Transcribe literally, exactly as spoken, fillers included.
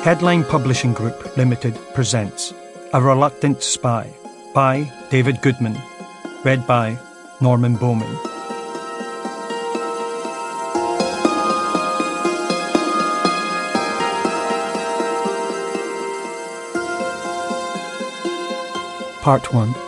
Headline Publishing Group Limited presents A Reluctant Spy by David Goodman, read by Norman Bowman. Part one.